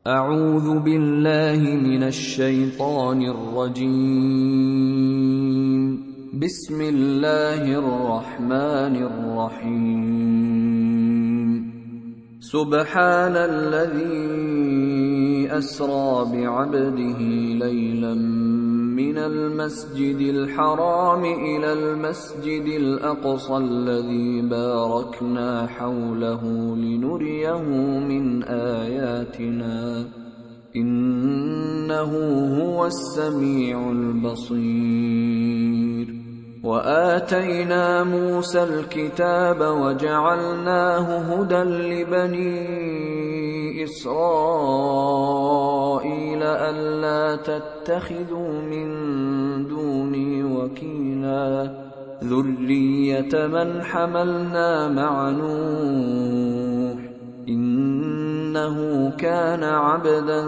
أعوذ بالله من الشيطان الرجيم. بسم الله الرحمن الرحيم. سبحان الذي أسرى بعبده ليلا من المسجد الحرام إلى المسجد الأقصى الذي باركنا حوله لنريه من آياتنا إنه هو السميع البصير. وآتينا موسى الكتاب وجعلناه هدى لبني إسرائيل ألا تتخذوا من دوني وكيلا ذرية من حملنا مع نوح إنه كان عبدا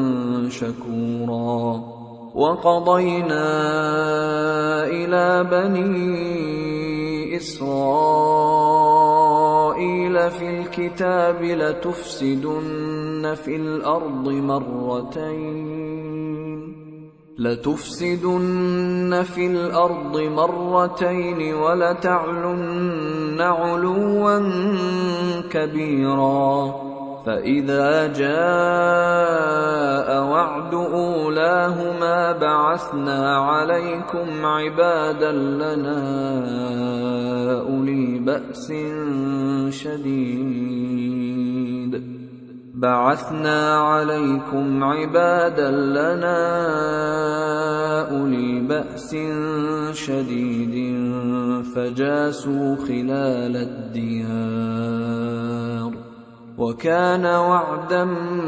شكورا. وقضينا إلى بني إسرائيل في الكتاب لتفسدن في الأرض مرتين ولتعلن علوا كبيرا. فإذا جاء وعد أولاهما بعثنا عليكم عبادا لنا أولي بأس شديد فجاسوا خلال الديار وكان وعدا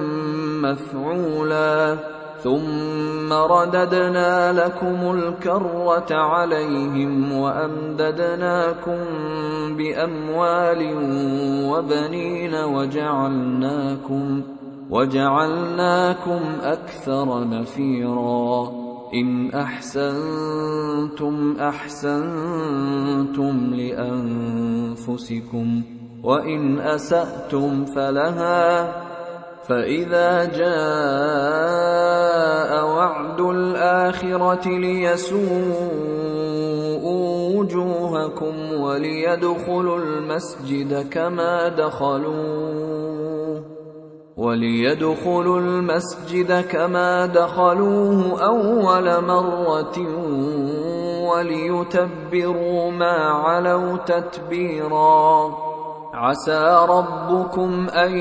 مفعولا. ثم رددنا لكم الكرة عليهم وأمددناكم بأموال وبنين وجعلناكم أكثر نفيرا. إن أحسنتم أحسنتم لأنفسكم وإن أسأتم فلها. فإذا جاء وعد الآخرة ليسوءوا وجوهكم وليدخلوا المسجد كما دخلوه أول مرة وليتبروا ما علوا تتبيرا. عسى ربكم أن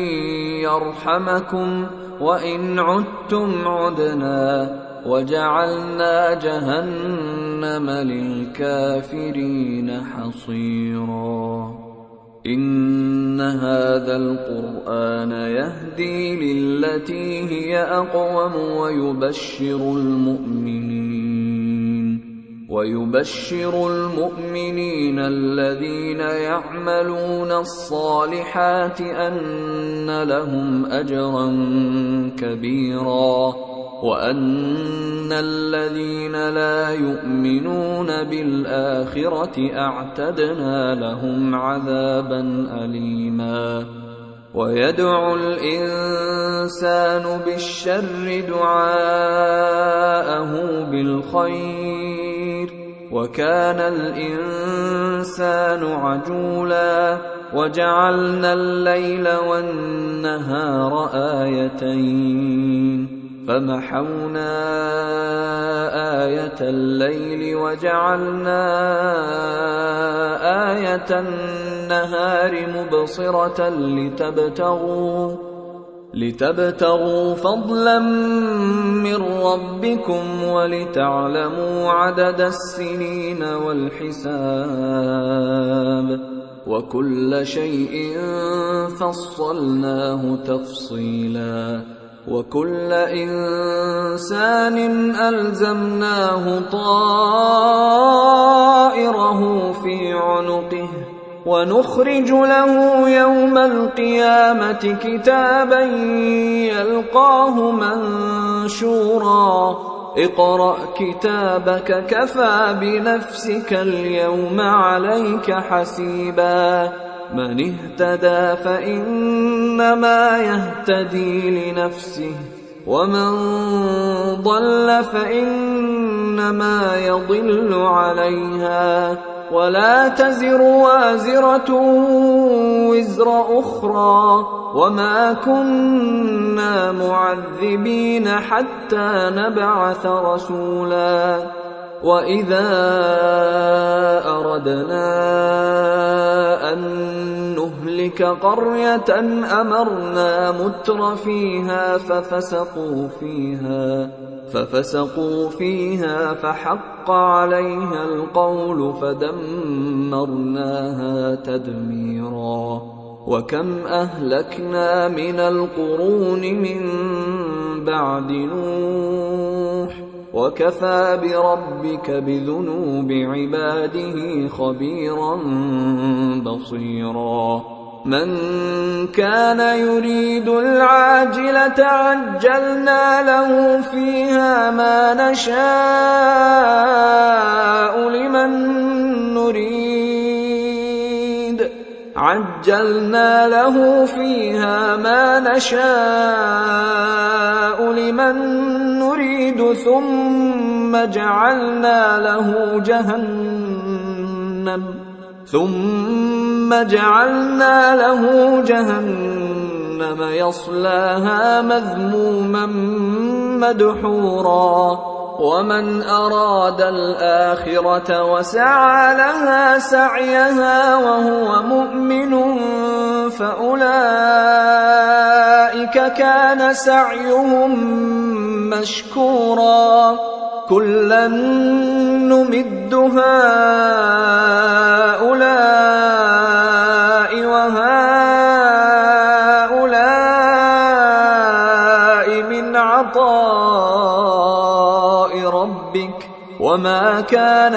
يرحمكم وإن عدتم عدنا وجعلنا جهنم للكافرين حصيرا. إن هذا القرآن يهدي للتي هي أقوم ويبشر المؤمنين الذين يعملون الصالحات أن لهم أجرا كبيرا وأن الذين لا يؤمنون بالآخرة أعتدنا لهم عذابا أليما. ويدعو الإنسان بالشر دعاءه بالخير وكان الإنسان عجولا. وجعلنا الليل والنهار آيتين فمحونا آية الليل وجعلنا آية النهار مبصرة لتبتغوا فضلا من ربكم ولتعلموا عدد السنين والحساب وكل شيء فصلناه تفصيلا. وكل إنسان ألزمناه طائره في عنقه ونخرج له يوم القيامة كتابا يلقاه منشورا. اقرأ كتابك كفى بنفسك اليوم عليك حسيبا. من اهتدى فإنما يهتدي لنفسه ومن ضل فإنما يضل عليها ولا تزر وازرة وزر أخرى وما كنا معذبين حتى نبعث رسولا وإذا أردنا أن نهلك قرية أمرنا متر فيها ففسقوا فيها فحق عليها القول فدمرناها تدميرا وكم أهلكنا من القرون من بعد نوح وكفى بربك بذنوب عباده خبيرا بصيرا من كان يريد العاجلة عجلنا له فيها ما نشاء لمن نريد ثم جعلنا له جهنم يصلاها مذموما مدحورا ومن أراد الآخرة وسعى لها سعيها وهو مؤمن فأولئك كان سعيهم مشكورا كلا نمد هؤلاء وهؤلاء من عطاء ربك وما كان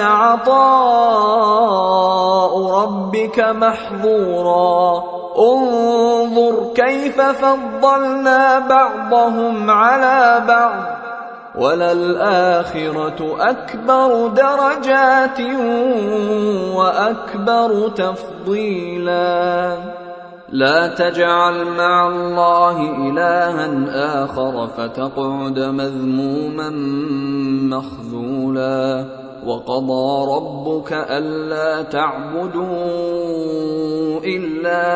عطاء ربك محظورا انظر كيف فضلنا بعضهم على بعض وللآخرة أكبر درجات وأكبر تفضيلا لا تجعل مع الله إلها آخر فتقعد مذموما مخذولا وقضى ربك ألا تعبدوا إلا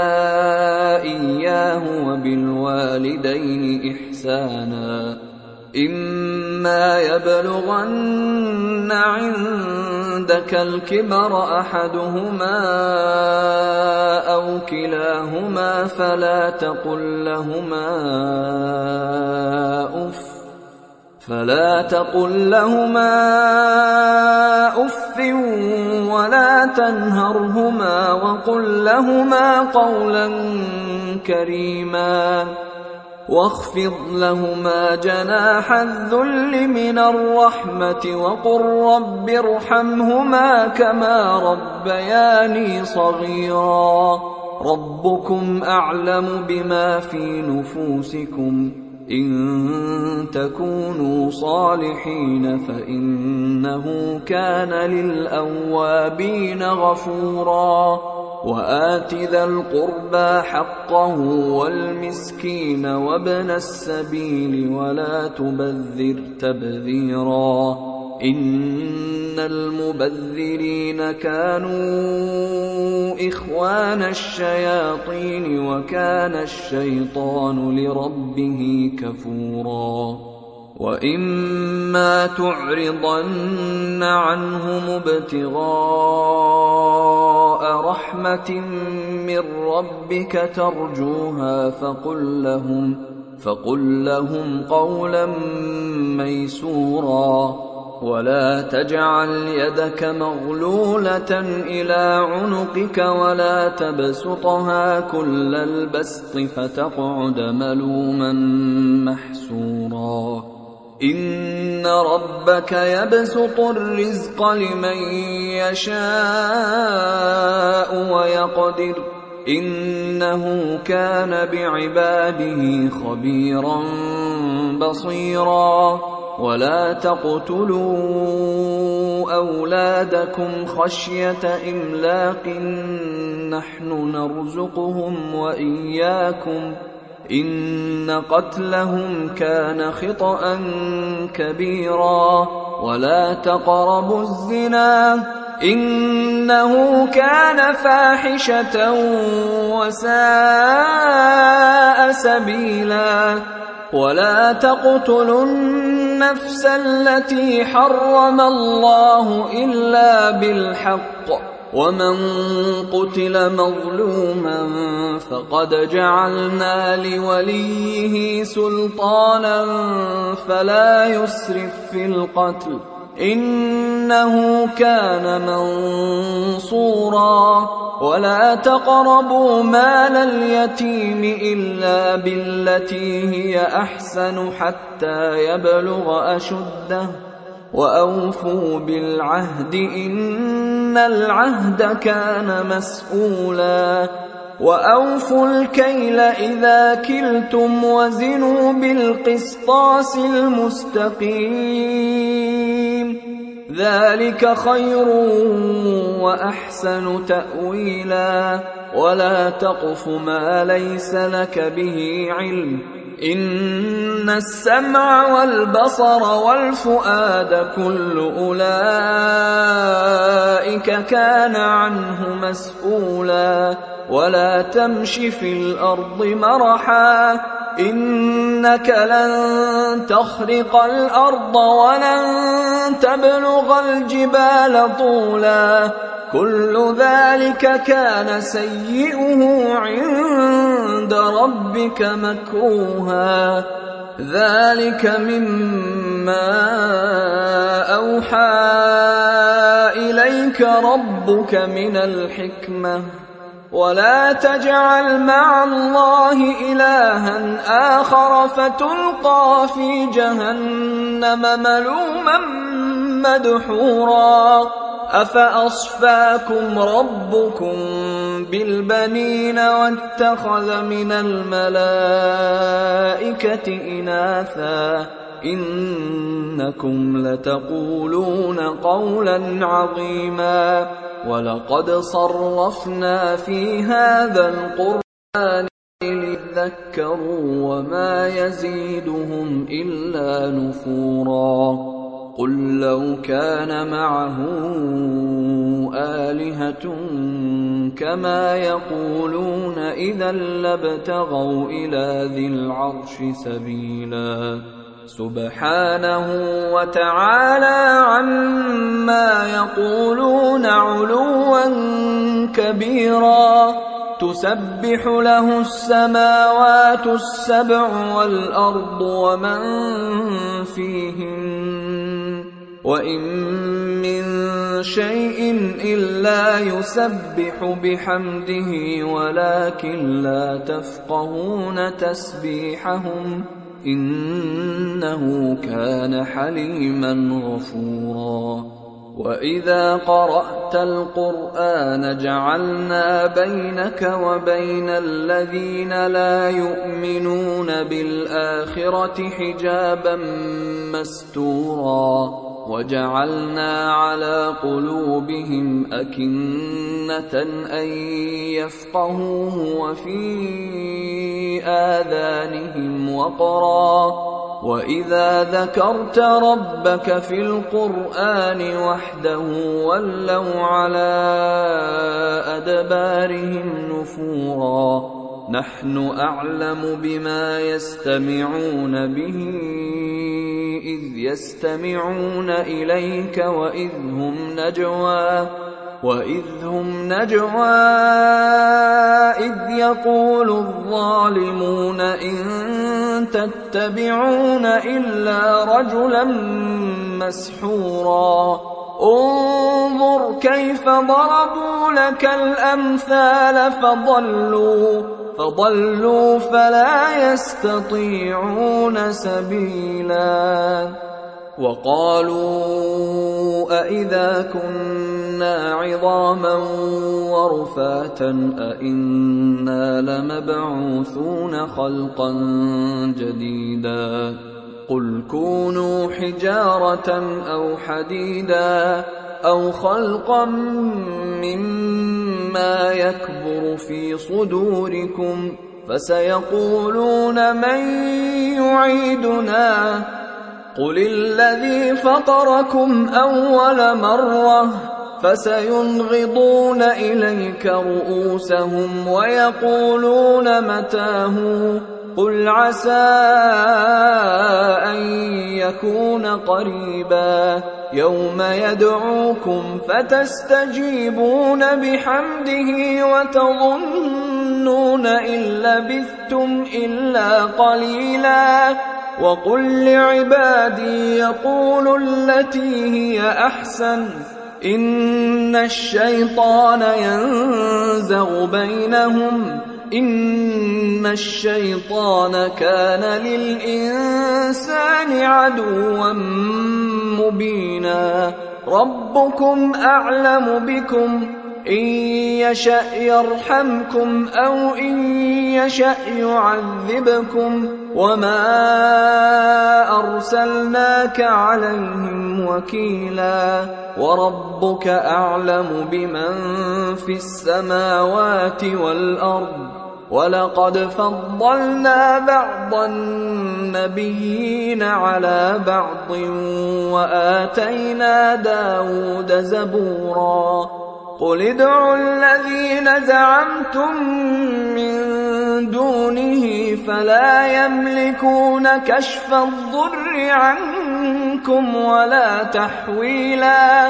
إياه وبالوالدين إحسانا إما يبلغن عندك الكبر أحدهما أو كلاهما فلا تقل لهما أف ولا تنهرهما وقل لهما قولا كريما واخفض لهما جناح الذل من الرحمة وقل رب ارحمهما كما ربياني صغيرا ربكم أعلم بما في نفوسكم إن تكونوا صالحين فإنه كان للأوابين غفورا وآت ذا القربى حقه والمسكين وابن السبيل ولا تبذر تبذيرا إن المبذرين كانوا إخوان الشياطين وكان الشيطان لربه كفورا وإما تعرضن عنهم ابتغاء رحمة من ربك ترجوها فقل لهم قولا ميسورا ولا تجعل يدك مغلولة إلى عنقك ولا تبسطها كل البسط فتقعد ملوما محسورا إن ربك يبسط الرزق لمن يشاء ويقدر إنه كان بعباده أولادكم خشية إملاق نحن نرزقهم وإياكم إن قتلهم كان خطأ كبيرا ولا تقربوا الزنا إنه كان فاحشة وساء سبيلا ولا تقتلوا النفس التي حرم الله إلا بالحق ومن قتل مظلوما فقد جعلنا لوليه سلطانا فلا يسرف في القتل إنه كان منصورا ولا تقربوا مال اليتيم إلا بالتي هي أحسن حتى يبلغ أشده وأوفوا بالعهد إن العهد كان مسؤولا وأوفوا الكيل إذا كلتم وزنوا بالقسطاس المستقيم ذلك خير وأحسن تأويلا ولا تقف ما ليس لك به علم إن السمع والبصر والفؤاد كل أولئك كان عنه مسؤولا ولا تمش في الأرض مرحا إنك لن تخرق الأرض ولن تبلغ الجبال طولا كل ذلك كان سيئه عند ربك مكروها ذلك مما أوحى إليك ربك من الحكمة ولا تجعل مع الله إلها آخر فتلقى في جهنم ملوما مدحورا أفأصفاكم ربكم بالبنين واتخذ من الملائكة إناثا إنكم لتقولون قولا عظيما ولقد صرفنا في هذا القرآن ليذكروا وما يزيدهم إلا نفورا قل لو كان معه آلهة كما يقولون إذا لابتغوا إلى ذي العرش سبيلا سبحانه وتعالى عما يقولون علوا كبيرا تسبح له السماوات السبع والأرض ومن فيهن وإن من شيء إلا يسبح بحمده ولكن لا تفقهون تسبيحهم إنه كان حليما غفورا وإذا قرأت القرآن جعلنا بينك وبين الذين لا يؤمنون بالآخرة حجابا مستورا وجعلنا على قلوبهم أكنة أن يفقهوه وفي آذانهم وقرا وإذا ذكرت ربك في القرآن وحده ولوا على أدبارهم نفورا نحن أعلم بما يستمعون به إذ يستمعون إليك وإذ هم نجوى إذ يقول الظالمون إن تتبعون إلا رجلا مسحورا انظر كيف ضربوا لك الأمثال فضلوا فلا يستطيعون سبيلا وقالوا أإذا كنا عظاما ورفاتا أإنا لمبعوثون خلقا جديدا قل كونوا حجارة أو حديدا أو خلقا مما يكبر في صدوركم فسيقولون من يعيدنا قل الذي فطركم أول مرة فسينغضون إليك رؤوسهم ويقولون متاه قل عسى أن يكون قريبا يوم يدعوكم فتستجيبون بحمده وتظنون إن لبثتم إلا قليلا وقل لعبادي يقولوا التي هي أحسن إن الشيطان ينزغ بينهم إن الشيطان كان للإنسان عدوا مبينا ربكم أعلم بكم إن يشأ يرحمكم أو إن يشأ يعذبكم وما أرسلناك عليهم وكيلا وربك أعلم بمن في السماوات والأرض ولقد فضلنا بعض النبيين على بعض وآتينا داود زبورا قل ادعوا الذين زعمتم من دونه فلا يملكون كشف الضر عنكم ولا تحويلا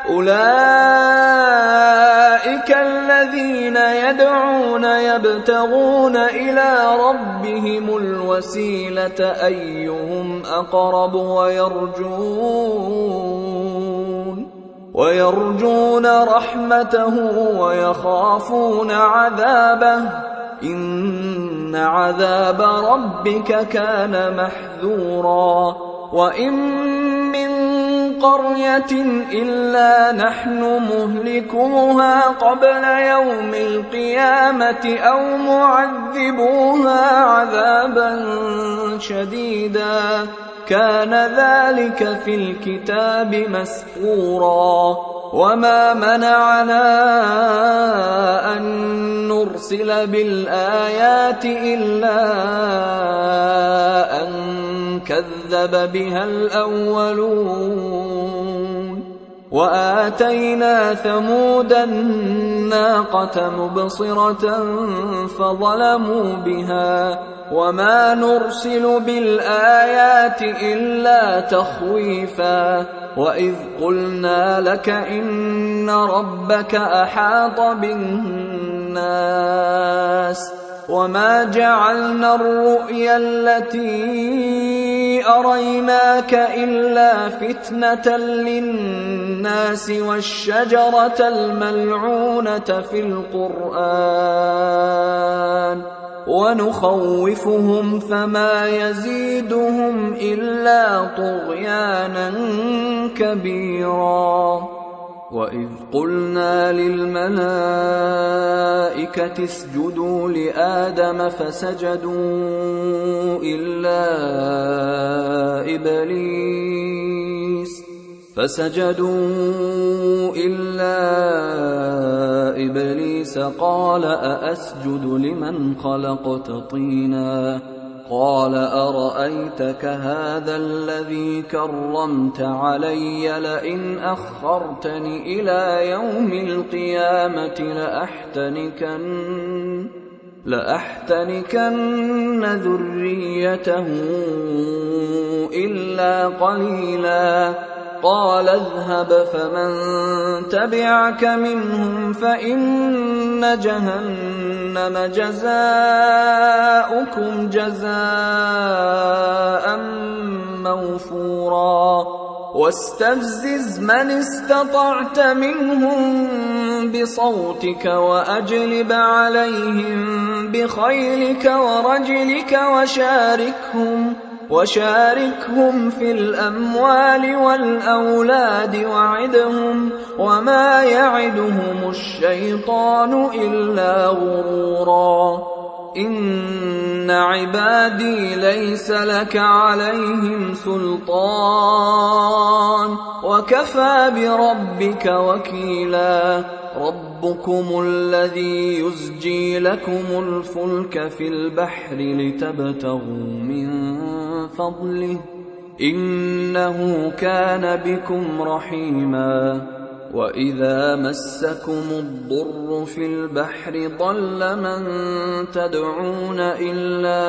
أولئك الذين يدعون يبتغون إلى ربهم الوسيلة أيهم أقرب ويرجون رحمته ويخافون عذابه إن عذاب ربك كان محذورا وإن من قرية إلا نحن مهلكوها قبل يوم القيامة أو معذبوها عذابا شديدا كان ذلك في الكتاب مسطورا وما منعنا أن نرسل بالآيات إلا أن كذب بها الأولون وآتينا ثمود الناقة مبصرة فظلموا بها وما نرسل بالآيات إلا تخويفا وإذ قلنا لك إن ربك أحاط بالناس وما جعلنا الرؤيا التي أريناك إلا فتنة للناس والشجرة الملعونة في القرآن ونخوفهم فما يزيدهم إلا طغيانا كبيرا وإذ قلنا للملائكة اسجدوا لآدم فسجدوا إلا إبليس قال أأسجد لمن خلقت طينا قال أرأيتك هذا الذي كرمت علي لئن أخرتني إلى يوم القيامة لأحتنكن ذريته إلا قليلا قال اذهب فمن تبعك منهم فإن جهنم جزاؤكم جزاء موفورا واستفزز من استطعت منهم بصوتك وأجلب عليهم بخيلك ورجلك وشاركهم في الأموال والأولاد وعدهم وما يعدهم الشيطان إلا غرورا إن عبادي ليس لك عليهم سلطان وكفى بربك وكيلا ربكم الذي يزجي لكم الفلك في البحر لتبتغوا من فضله إنه كان بكم رحيما وإذا مسكم الضر في البحر ضل من تدعون إلا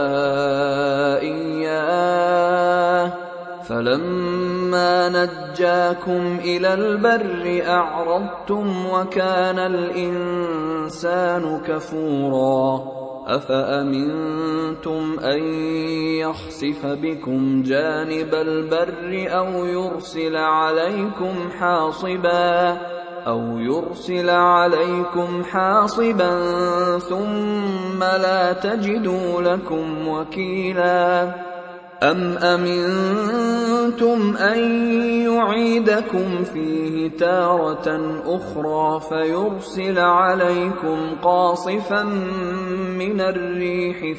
إياه فلما نجاكم إلى البر أعرضتم وكان الإنسان كفورا أفأمنتم أن يخسف بكم جانب البر أو يرسل عليكم حاصبا ثم لا تجدوا لكم وكيلا أم أمنتم أن يعيدكم فيه تارة أخرى فيرسل عليكم قاصفا من الريح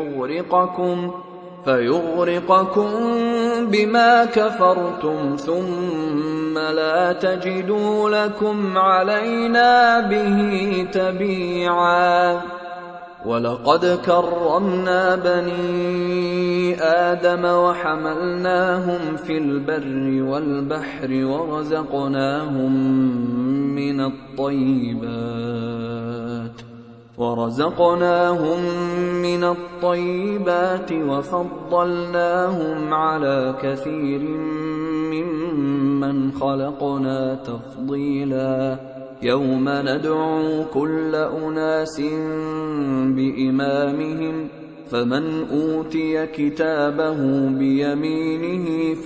فيغرقكم بما كفرتم ثم لا تجدوا لكم علينا به تبيعا ولقد كرمنا بني آدم وحملناهم في البر والبحر ورزقناهم من الطيبات وفضلناهم على كثير ممن خلقنا تفضيلا يوم ندعو كل أناس بإمامهم فمن أوتي كتابه بيمينه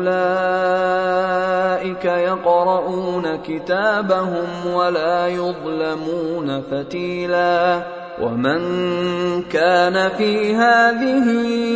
فأولئك يقرؤون كتابهم ولا يظلمون فتيلا ومن كان في هذه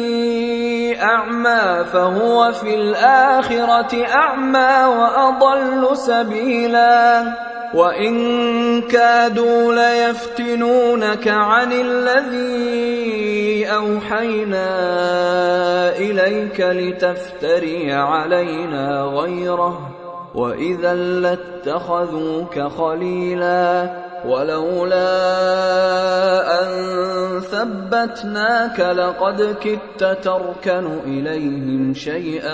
أعمى فهو في الآخرة أعمى وأضل سبيلا وإن كادوا ليفتنونك عن الذي أوحينا إليك لتفتري علينا غيره وإذا لاتخذوك خليلا ولولا أن ثبتناك لقد كدت تركن إليهم شيئا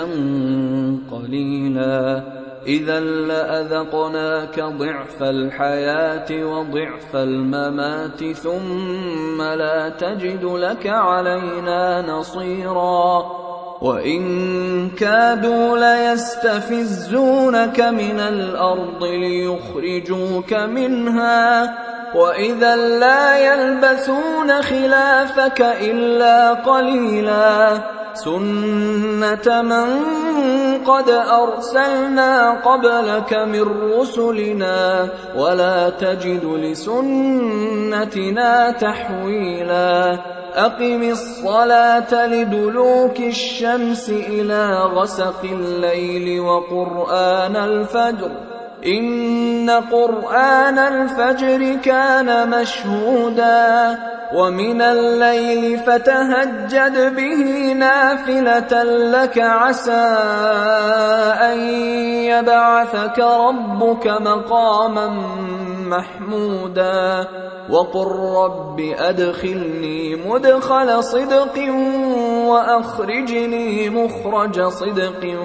قليلا إذا لأذقناك ضعف الحياة وضعف الممات ثم لا تجد لك علينا نصيرا وإن كادوا ليستفزونك من الأرض ليخرجوك منها وإذا لا يلبثون خلافك إلا قليلا سنة من قد أرسلنا قبلك من رسلنا ولا تجد لسنتنا تحويلا أقم الصلاة لدلوك الشمس إلى غسق الليل وقرآن الفجر إن قرآن الفجر كان مشهودا ومن الليل فتهجد به نافلة لك عسى أن يبعثك ربك مقاما محمودا وقل رب أدخلني مدخل صدق وأخرجني مخرج صدق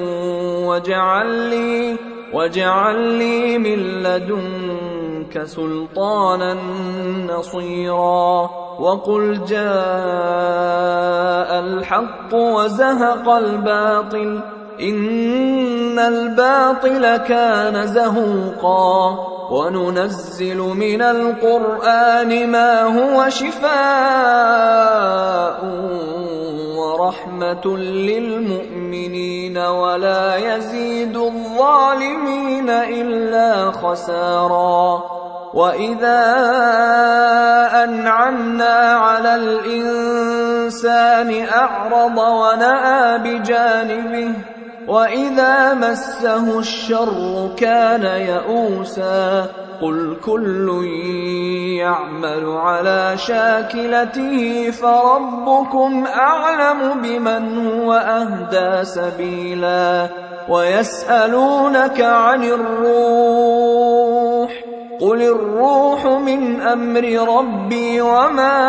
واجعل لي من لدنك سلطانا نصيرا وقل جاء الحق وزهق الباطل إن الباطل كان زهوقا وننزل من القرآن ما هو شفاء ورحمة للمؤمنين ولا يزيد الظالمين إلا خسارا وإذا أنعمنا على الإنسان أعرض ونأى بجانبه وإذا مسه الشر كان يئوسا قل كل يعمل على شاكلته فربكم أعلم بمن هو أهدى سبيلا ويسألونك عن الروح قل الروح من أمر ربي وما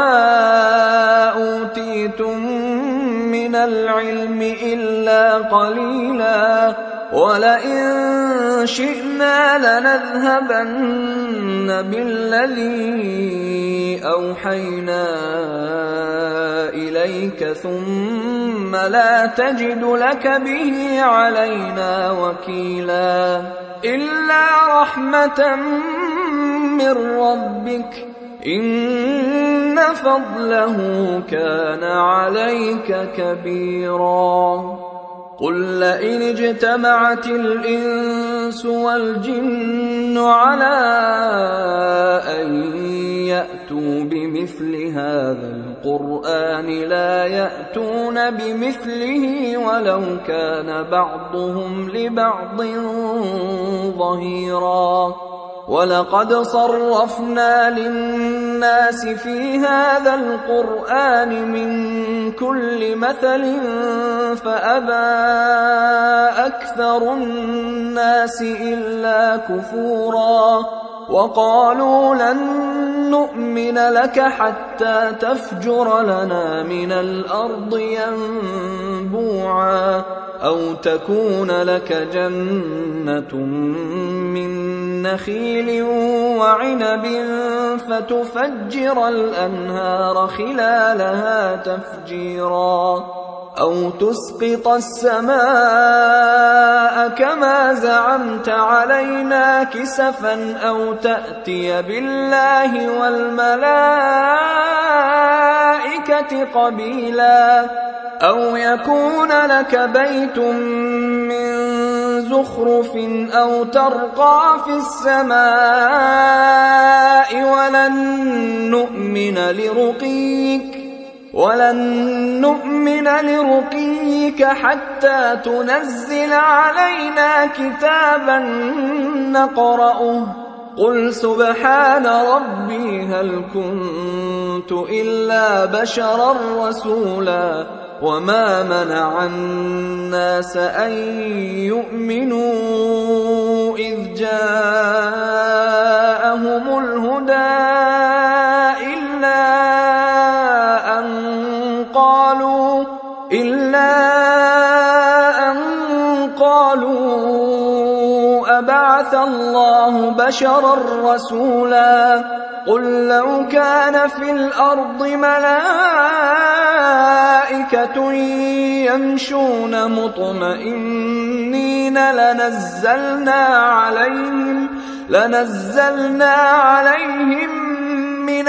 أوتيتم من العلم إلا قليلا ولئن شئنا لنذهبن بالذي أوحينا إليك ثم لا تجد لك به علينا وكيلا إلا رحمة من ربك إن فضله كان عليك كبيرا قل لئن اجتمعت الإنس والجن على أن يأتوا بمثل هذا القرآن لا يأتون بمثله ولو كان بعضهم لبعض ظهيرا ولقد صرفنا للناس في هذا القرآن من كل مثل فأبى أكثر الناس إلا كفورا وقالوا لن نؤمن لك حتى تفجر لنا من الأرض ينبوعا أو تكون لك جنة من نخيل وعنب فتفجر الأنهار خلالها تفجيرا أو تسقط السماء كما زعمت علينا كسفا أو تأتي بالله والملائكة قبيلا أو يكون لك بيت من زخرف أو ترقى في السماء ولن نؤمن لرقيك حتى تنزل علينا كتابا نقرأه قل سبحان ربي هل كنت إلا بشرا رسولا وما منع الناس أن يؤمنوا إذ جاءهم الهدى إلا أن قالوا أبعث الله بشرا رسولا قل لو كان في الأرض ملائكة يمشون مطمئنين لنزلنا عليهم من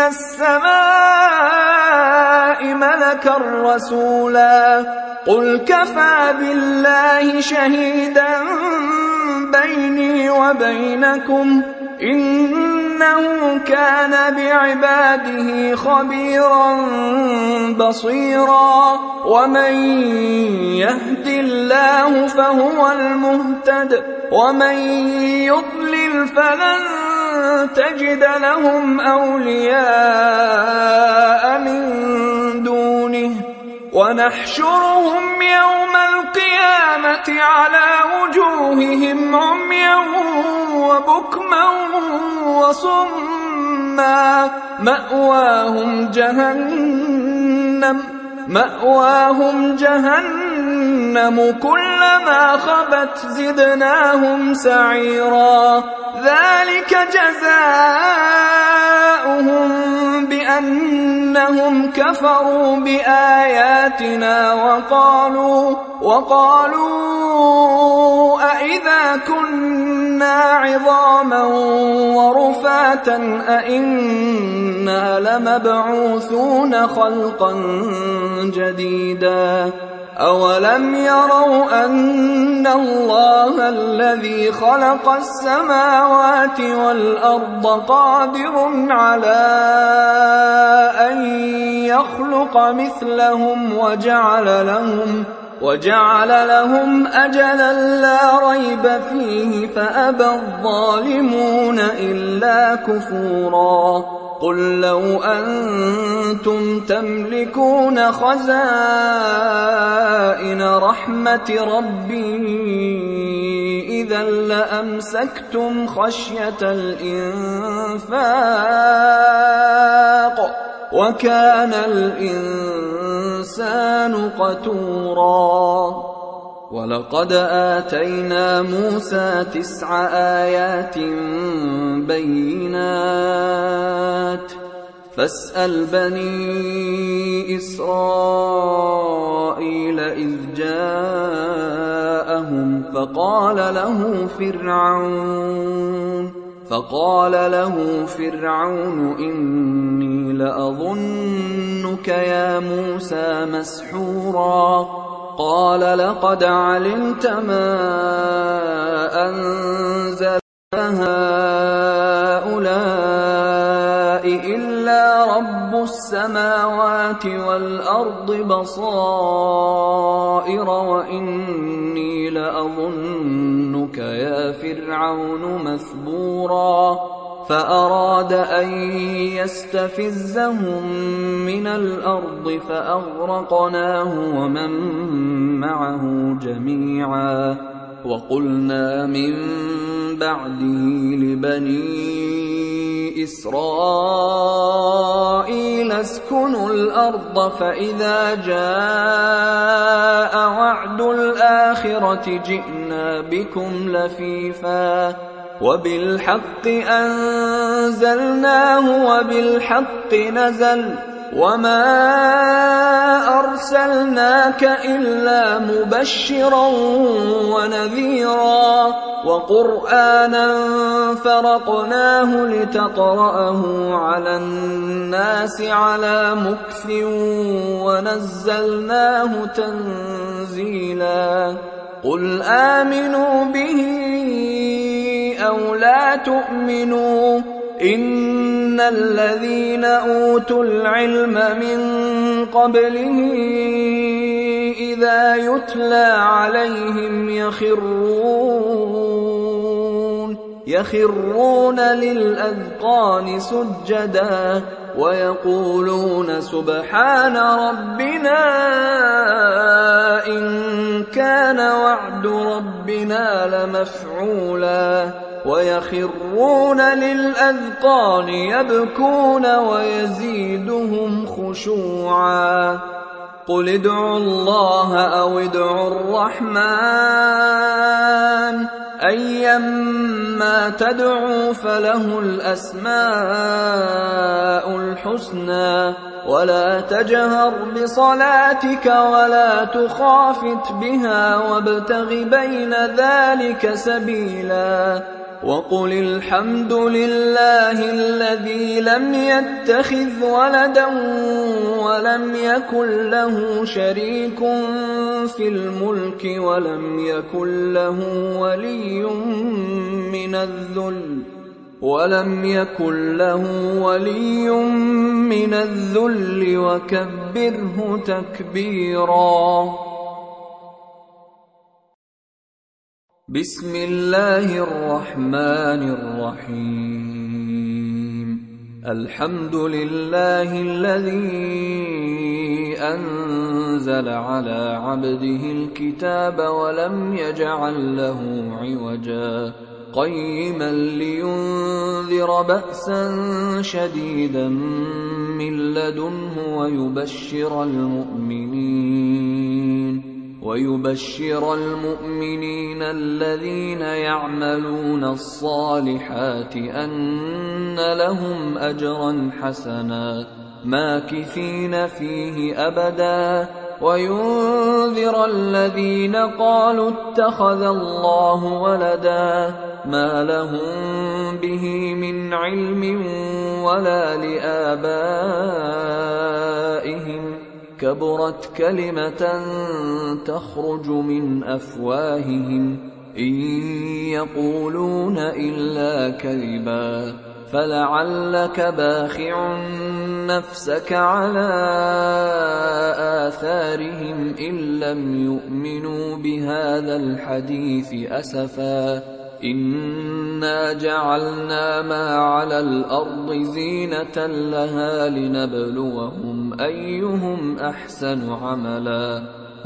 السماء ملكا رسولا قل كفى بالله شهيدا بيني وبينكم إنه كان بعباده خبيرا بصيرا ومن يهد الله فهو المهتد ومن يضلل فلن تجد لهم أولياء من دونه ونحشرهم يوم القيامة على وجوههم عميا وبكما وصما مأواهم جهنم كلما خبت زدناهم سعيرا ذلك جزاؤهم بأنهم كفروا بآياتنا وقالوا أئذا كنا عظاما ورفاتا أئنا لمبعوثون خلقا جديدا أولم يروا أن الله الذي خلق السماوات والأرض قادر على أن يخلق مثلهم وجعل لهم أجلا لا ريب فيه فأبى الظالمون إلا كفورا قل لو أنتم تملكون خزائن رحمة ربي إذا لأمسكتم خشية الإنفاق وكان الإنسان قتورا ولقد آتينا موسى 9 آيات بينات فاسأل بني إسرائيل إذ جاءهم فقال له فرعون إني لأظنك يا موسى مسحورا قال لقد علمت ما أنزل هؤلاء إلا رب السماوات والأرض بصائر وإني لأظنك يا فرعون مثبورا فأراد أن يستفزهم من الأرض فأغرقناه ومن معه جميعا وقلنا من بعده لبني إسرائيل اسكنوا الأرض فإذا جاء وعد الآخرة جئنا بكم لفيفا وبالحق أنزلناه وبالحق نزل وما أرسلناك إلا مبشرا ونذيرا وقرآنا فرقناه لتقرأه على الناس على مكث ونزلناه تنزيلا قل آمنوا به أو لا تؤمنوا إن الذين أوتوا العلم من قبله إذا يتلى عليهم يخرون للأذقان سجدا ويقولون سبحان ربنا إن كان وعد ربنا لمفعولا ويخرون للأذقان يبكون ويزيدهم خشوعا قل ادعوا الله أو ادعوا الرحمن أيما تدعوا فله الأسماء الحسنى ولا تجهر بصلاتك ولا تخافت بها وابتغ بين ذلك سبيلا وقل الحمد لله الذي لم يتخذ ولدا ولم يكن له شريك في الملك ولم يكن له ولي من الذل وكبره تكبيرا بسم الله الرحمن الرحيم الحمد لله الذي أنزل على عبده الكتاب ولم يجعل له عوجا قيما لينذر بأسا شديدا من لدنه ويبشر المؤمنين الذين يعملون الصالحات أن لهم أجرا حسنا ماكثين فيه أبدا وينذر الذين قالوا اتخذ الله ولدا ما لهم به من علم ولا لآبائهم كبرت كلمة تخرج من أفواههم إن يقولون إلا كذبا فلعلك باخع نفسك على آثارهم إن لم يؤمنوا بهذا الحديث أسفا إنا جعلنا ما على الأرض زينة لها لنبلوهم أيهم أحسن عملا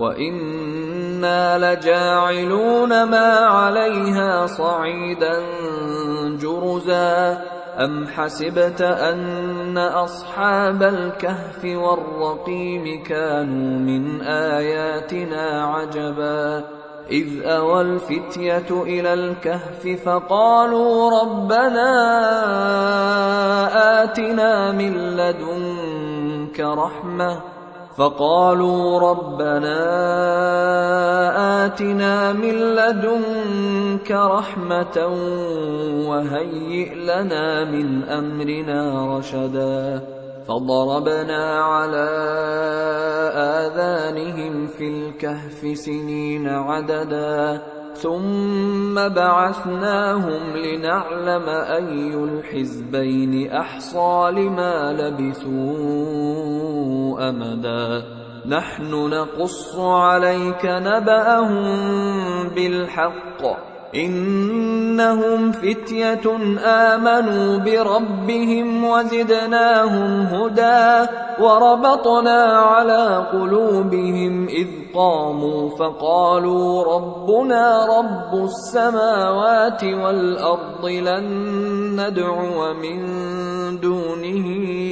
وإنا لجاعلون ما عليها صعيدا جرزا أم حسبت أن أصحاب الكهف والرقيم كانوا من آياتنا عجبا إذ أوى الفتية إلى الكهف فقالوا ربنا آتنا من لدنك رحمة وهيئ لنا من أمرنا رشدا فضربنا على آذانهم في الكهف سنين عددا ثم بعثناهم لنعلم أي الحزبين أحصى لما لبثوا أمدا نحن نقص عليك نبأهم بالحق إنهم فتية آمنوا بربهم وزدناهم هدى وربطنا على قلوبهم إذ قاموا فقالوا ربنا رب السماوات والأرض لن ندعو من دونه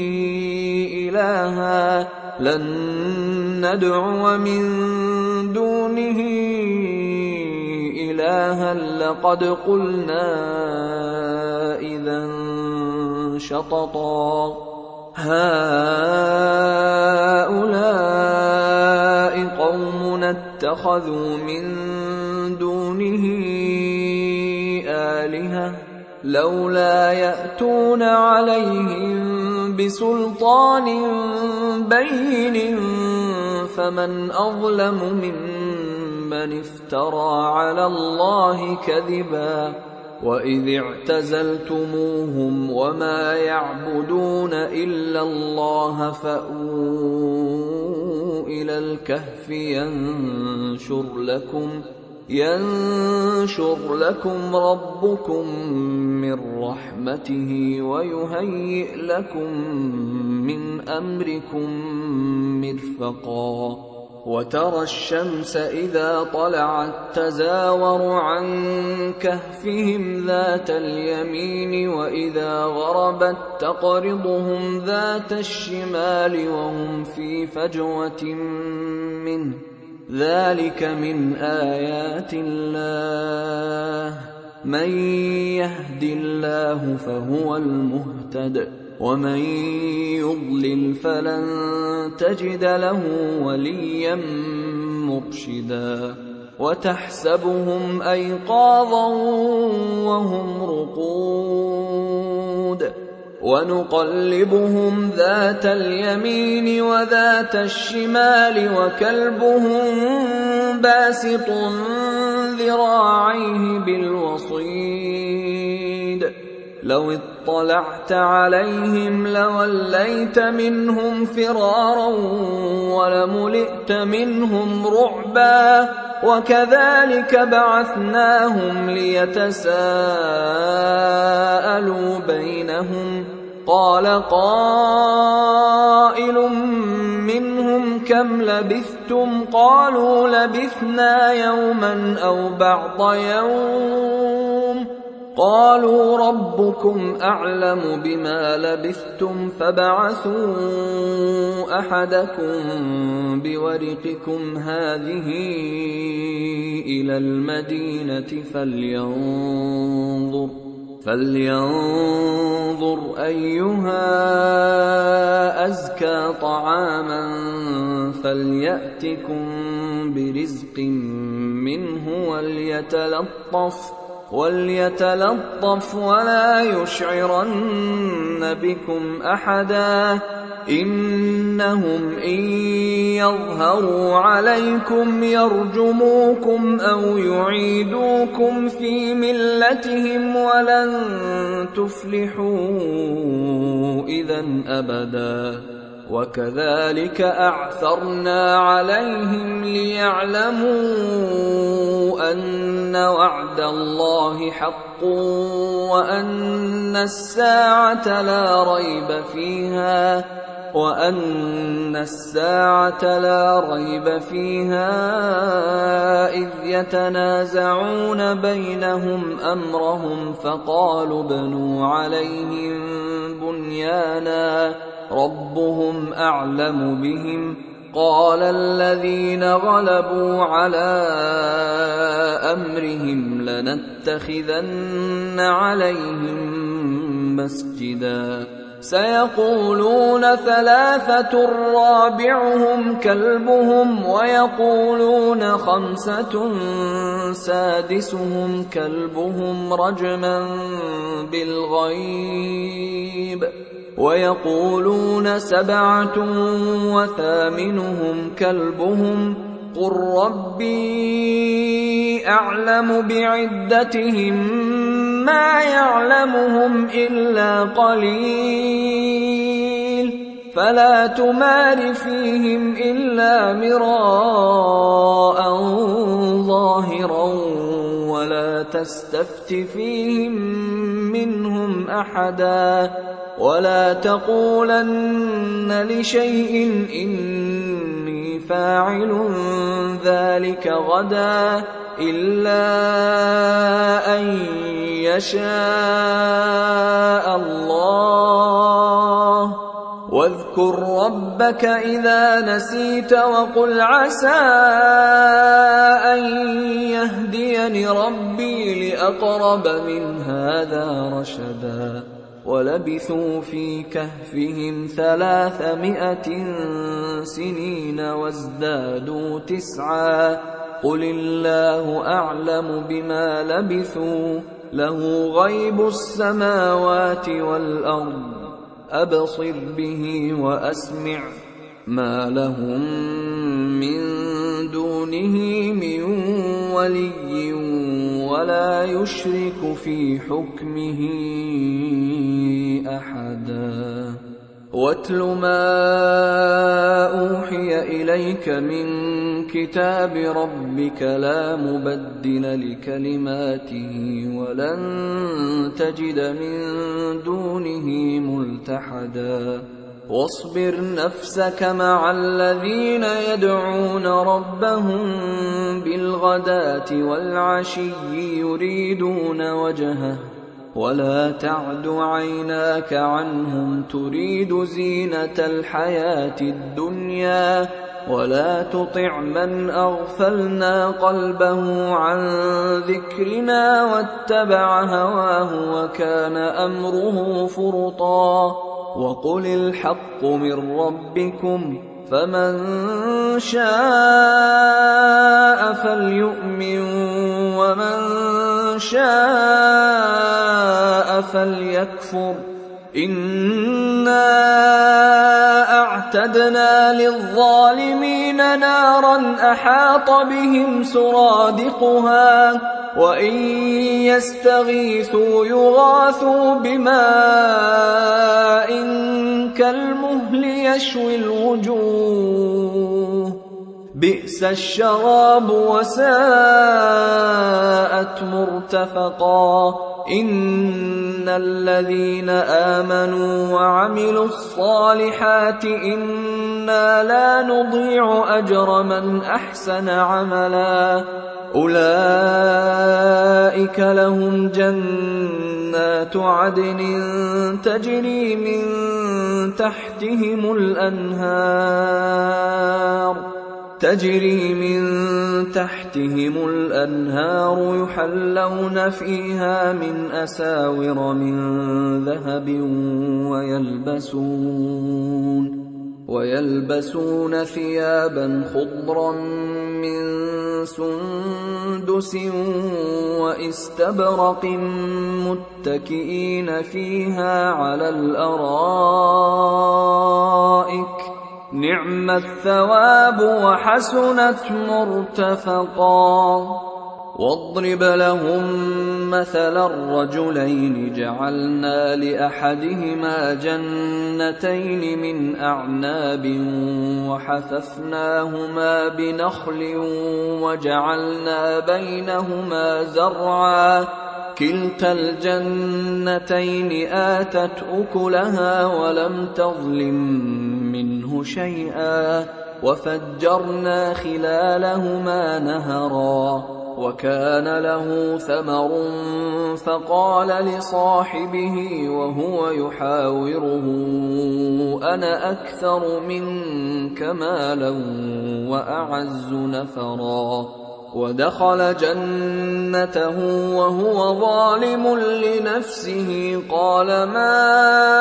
إلها لقد قلنا إذا شططا هؤلاء قومنا اتخذوا من دونه آلهة لولا يأتون عليهم بسلطان بين فمن أظلم ممن افترى على الله كذبا وإذ اعتزلتموهم وما يعبدون إلا الله فأووا إلى الكهف ينشر لكم ربكم من رحمته ويهيئ لكم من أمركم مرفقا وترى الشمس إذا طلعت تزاور عن كهفهم ذات اليمين وإذا غربت تقرضهم ذات الشمال وهم في فجوة منه ذلك من آيات الله من يهد الله فهو المهتد ومن يضلل فلن تجد له وليا مرشدا وتحسبهم أيقاظا وهم رقود ونقلبهم ذات اليمين وذات الشمال وكلبهم باسط ذراعيه بالوصيد لو اطلعت عليهم لوليت منهم فرارا ولملئت منهم رعبا وكذلك بعثناهم ليتساءلوا بينهم قال قائل منهم كم لبثتم قالوا لبثنا يوما أو بعض يوم قالوا ربكم أعلم بما لبثتم فابعثوا أحدكم بورقكم هذه إلى المدينة فلينظر أيها أزكى طعاما فليأتكم برزق منه وليتلطف ولا يشعرن بكم أحدا إنهم إن يظهروا عليكم يرجموكم أو يعيدوكم في ملتهم ولن تفلحوا إذا أبدا وكذلك أعثرنا عليهم ليعلموا أن وعد الله حق وأن الساعة لا ريب فيها إذ يتنازعون بينهم أمرهم فقالوا ابنوا عليهم بنيانا ربهم أعلم بهم قال الذين غلبوا على أمرهم لنتخذن عليهم مسجدا سيقولون 3 رابعهم كلبهم ويقولون 5 سادسهم كلبهم رجما بالغيب ويقولون 7 وثامنهم كلبهم قل ربي أعلم بعدتهم ما يعلمهم إلا قليل فلا تمار فيهم إلا مراء ظاهرا ولا تستفت فيهم منهم أحدا ولا تقولن لشيء إني فاعل ذلك غدا إلا أن يشاء الله واذكر ربك إذا نسيت وقل عسى أن يهديني ربي لأقرب من هذا رشدا ولبثوا في كهفهم 300 سنين وازدادوا 9 قل الله أعلم بما لبثوا له غيب السماوات والأرض أبصر به وأسمع ما لهم من دونه من ولي ولا يشرك في حكمه أحدا واتل ما أوحي إليك من كتاب ربك لا مبدل لكلماته ولن تجد من دونه ملتحدا واصبر نفسك مع الذين يدعون ربهم بالغداة والعشي يريدون وجهه ولا تعد عيناك عنهم تريد زينة الحياة الدنيا ولا تطع من أغفلنا قلبه عن ذكرنا واتبع هواه وكان أمره فرطا وقل الحق من ربكم فمن شاء فليؤمن ومن شاء فليكفر إنا أعتدنا للظالمين نارا أحاط بهم سرادقها وإن يستغيثوا يغاثوا بماء كالمهل يشوي الوجوه بئس الشراب وساءت مرتفقا إن الذين آمنوا وعملوا الصالحات إنا لا نضيع أجر من أحسن عملا أولئك لهم جنات عدن تجري من تحتهم الأنهار يحلون فيها من أساور من ذهب ويلبسون ثيابا خضرا من سندس سندس وإستبرق متكئين فيها على الأرائك نعم الثواب وحسنت مرتفقا. واضرب لهم مثلا الرجلين جعلنا لأحدهما جنتين من أعناب وحففناهما بنخل وجعلنا بينهما زرعا كلتا الجنتين آتت أكلها ولم تظلم منه شيئا وفجرنا خلالهما نهرا وكان له ثمر فقال لصاحبه وهو يحاوره أنا أكثر منك مالا وأعز نفرا. ودخل جنته وهو ظالم لنفسه قال ما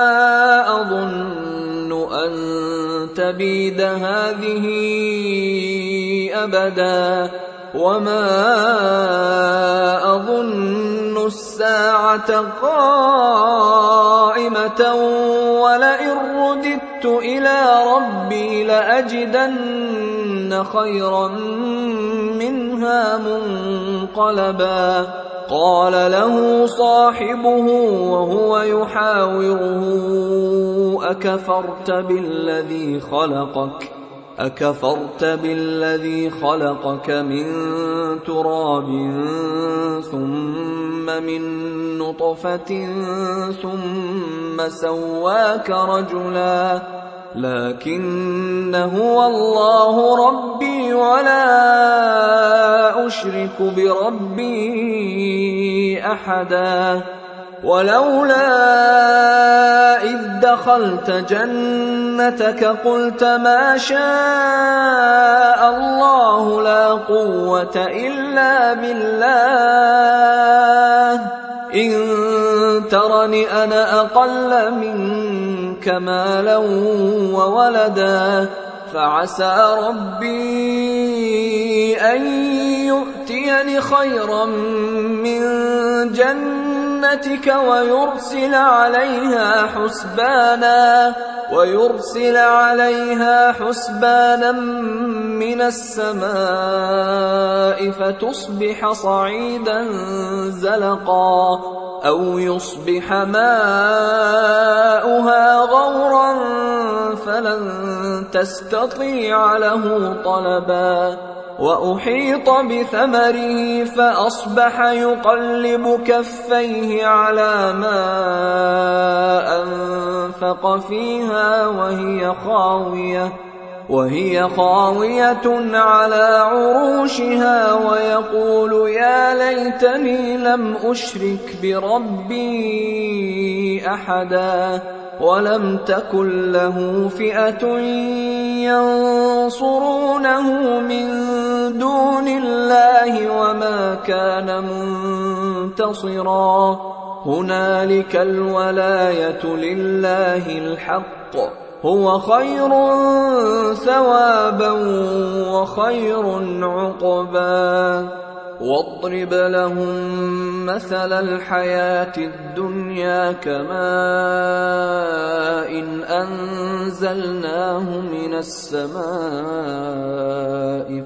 أظن أن تبيد هذه أبدا وما أظن الساعة قائمة ولئن رددت إلى ربي لأجدن خيرا منها منقلبا. قال له صاحبه وهو يحاوره أكفرت بالذي خلقك من تراب ثم من نطفة ثم سواك رجلا لكن هو الله ربي ولا أشرك بربي أحدا. ولولا إذ دخلت جنتك قلت ما شاء الله لا قوة إلا بالله إن ترني أنا أقل منك مالا وولدا فعسى ربي أن يؤتيني خيرا من جنتك ويرسل عليها حسبانا من السماء فتصبح صعيدا زلقا أو يصبح ماؤها غورا فلن تستطيع له طلبا. وأحيط بثمره فأصبح يقلب كفيه على ما أنفق فيها وهي خاوية على عروشها ويقول يا ليتني لم أشرك بربي أحدا ولم تكن له فئة ينصرونه من دون الله وما كان منتصرا. هنالك الولاية لله الحق هو خير ثوابا وخير عقبا. واضرب لهم مثل الحياة الدنيا كماء أنزلناه من السماء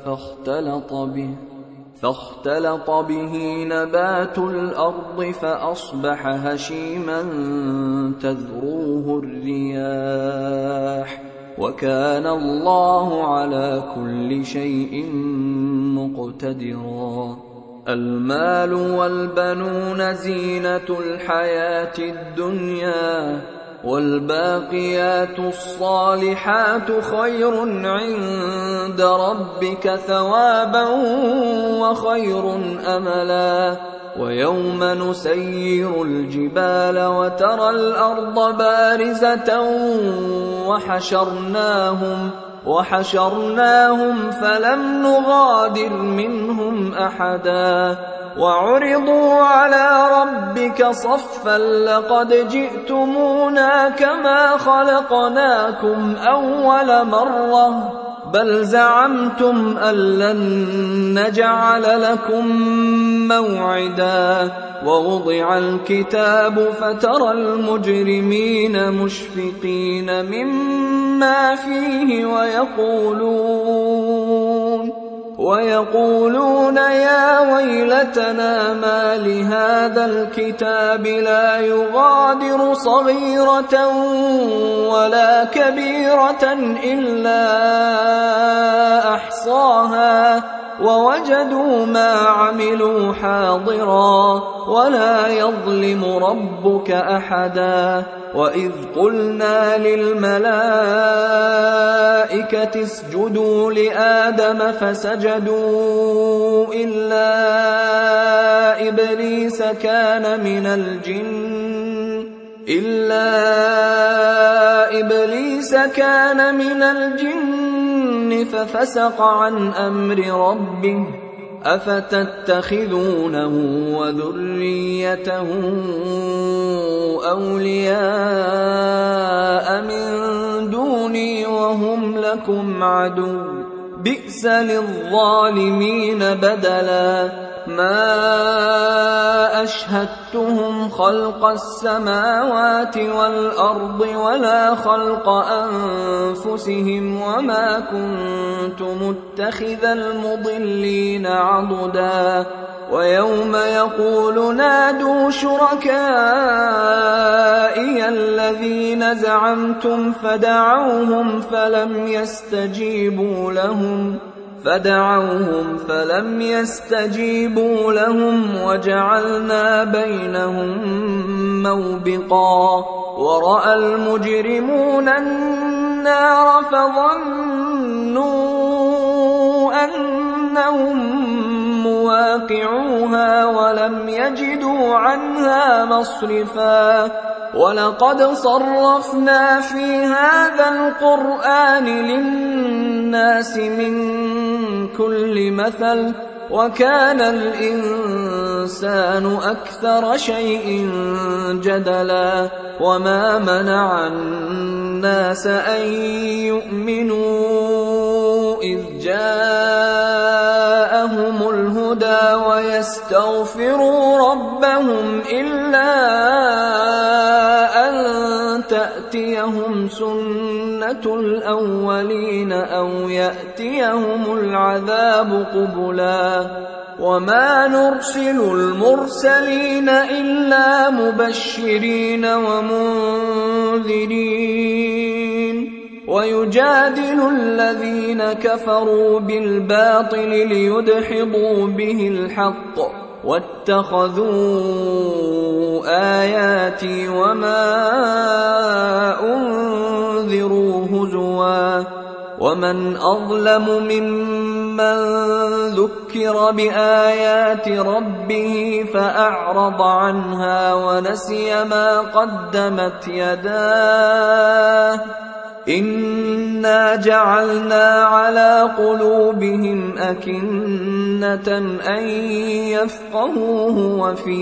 فاختلط به نبات الأرض فأصبح هشيما تذروه الرياح وكان الله على كل شيء مقتدرا. المال والبنون زينة الحياة الدنيا والباقيات الصالحات خير عند ربك ثوابا وخير أملا. ويوم نسير الجبال وترى الأرض بارزة وحشرناهم فلم نغادر منهم أحدا وعرضوا على ربك صفا لقد جئتمونا كما خلقناكم أول مرة بل زعمتم أن لن نجعل لكم موعدا ووضع الكتاب فترى المجرمين مشفقين مما فيه ويقولون يا ويلتنا ما لهذا الكتاب لا يغادر صغيرة ولا كبيرة إلا أحصاها ووجدوا ما عملوا حاضرا ولا يظلم ربك أحدا. وإذ قلنا للملائكة اسجدوا لآدم فسجدوا إلا إبليس كان من الجن ففسق عن أمر ربه أفتتخذونه وذريته أولياء من دوني وهم لكم عدو بئس للظالمين بدلا. ما أشهدتهم خلق السماوات والأرض ولا خلق أنفسهم وما كنت متخذ المضلين عضدا. ويوم يقول نادوا شركائي الذين زعمتم فدعوهم فلم يستجيبوا لهم وجعلنا بينهم موبقا. ورأى المجرمون النار فظنوا أنهم مواقعوها ولم يجدوا عنها مصرفا. ولقد صرفنا في هذا القرآن للناس من كل مثل وكان الإنسان أكثر شيء جدلا. وما منع الناس أن يؤمنوا إذ جاءهم الهدى ويستغفروا ربهم إلا أن تأتيهم سنة الأولين أو يأتيهم العذاب قبلا. وما نرسل المرسلين إلا مبشرين ومنذرين ويجادل الذين كفروا بالباطل ليدحضوا به الحق واتخذوا آياتي وما أنذروا هزوا. ومن أظلم ممن ذكر بآيات ربه فأعرض عنها ونسي ما قدمت يداه إنا جعلنا على قلوبهم أكنة أن يفقهوه وفي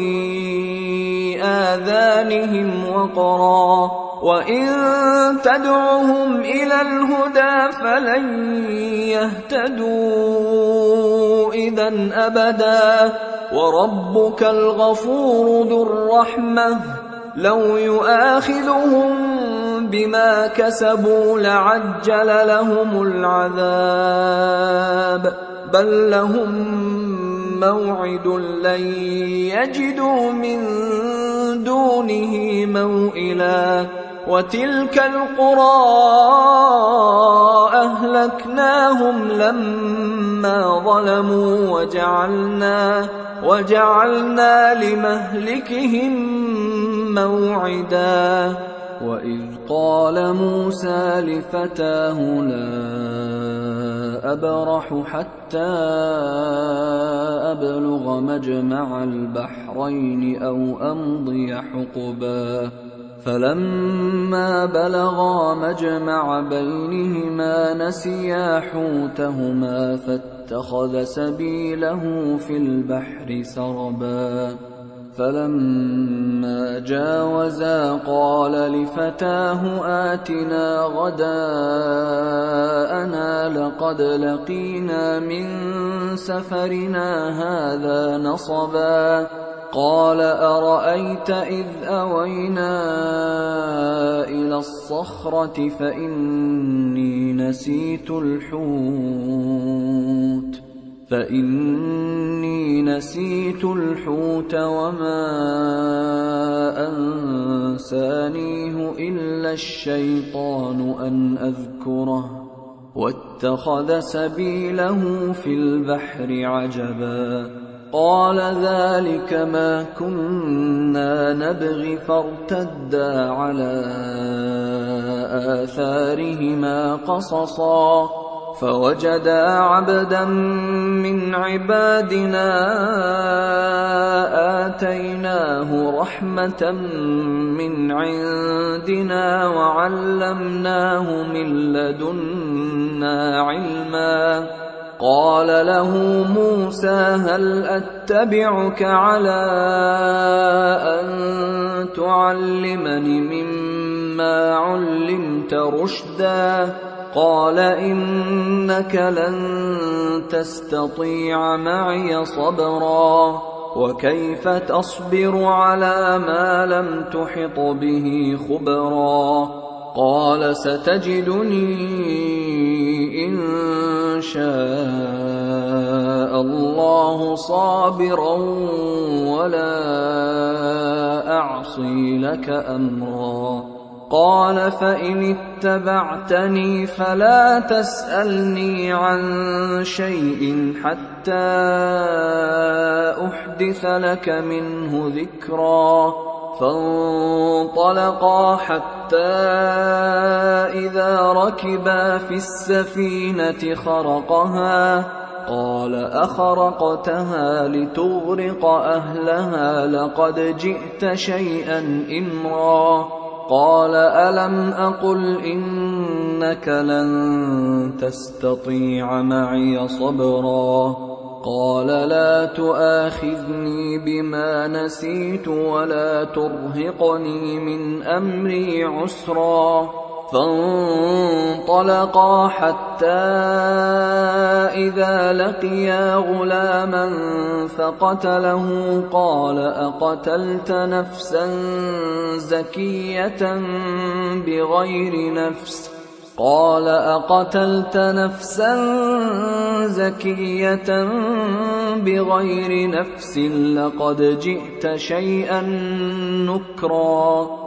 آذانهم وقرا وإن تدعهم إلى الهدى فلن يهتدوا إذا أبدا. وربك الغفور ذو الرحمة لو يؤاخذهم بما كسبوا لعجل لهم العذاب بل لهم موعد لن يجدوا من دونه موئلا. وتلك القرى أهلكناهم لما ظلموا وجعلنا لمهلكهم موعدا. وإذ قال موسى لفتاه لا أبرح حتى أبلغ مجمع البحرين أو أمضي حقبا فلما بلغا مجمع بينهما نسيا حوتهما فاتخذ سبيله في البحر سربا فلما جاوزا قال لفتاه آتنا غداءنا لقد لقينا من سفرنا هذا نصبا قال أرأيت إذ أوينا إلى الصخرة فإني نسيت الحوت وما أنسانيه إلا الشيطان أن أذكره واتخذ سبيله في البحر عجبا قال ذلك ما كنا نبغي فارتدا على آثارهما قصصا فوجدا عبدا من عبادنا آتيناه رحمة من عندنا وعلمناه من لدنا علما قال له موسى هل أتبعك على أن تعلمني مما علمت رشدا قال إنك لن تستطيع معي صبرا وكيف تصبر على ما لم تحط به خبرا قال ستجدني إن شاء الله صابرا ولا أعصي لك أمرا قال فإن اتبعتني فلا تسألني عن شيء حتى أحدث لك منه ذكرا فانطلقا حتى إذا ركبا في السفينة خرقها قال أخرقتها لتغرق أهلها لقد جئت شيئا إمرا قال ألم أقل إنك لن تستطيع معي صبرا قال لا تؤاخذني بما نسيت ولا ترهقني من أمري عسرا فانطلقا حتى إذا لقيا غلاما فقتله قال أقتلت نفسا زكية بغير نفس قال أقتلت نفسا زكية بغير نفس لقد جئت شيئا نكرا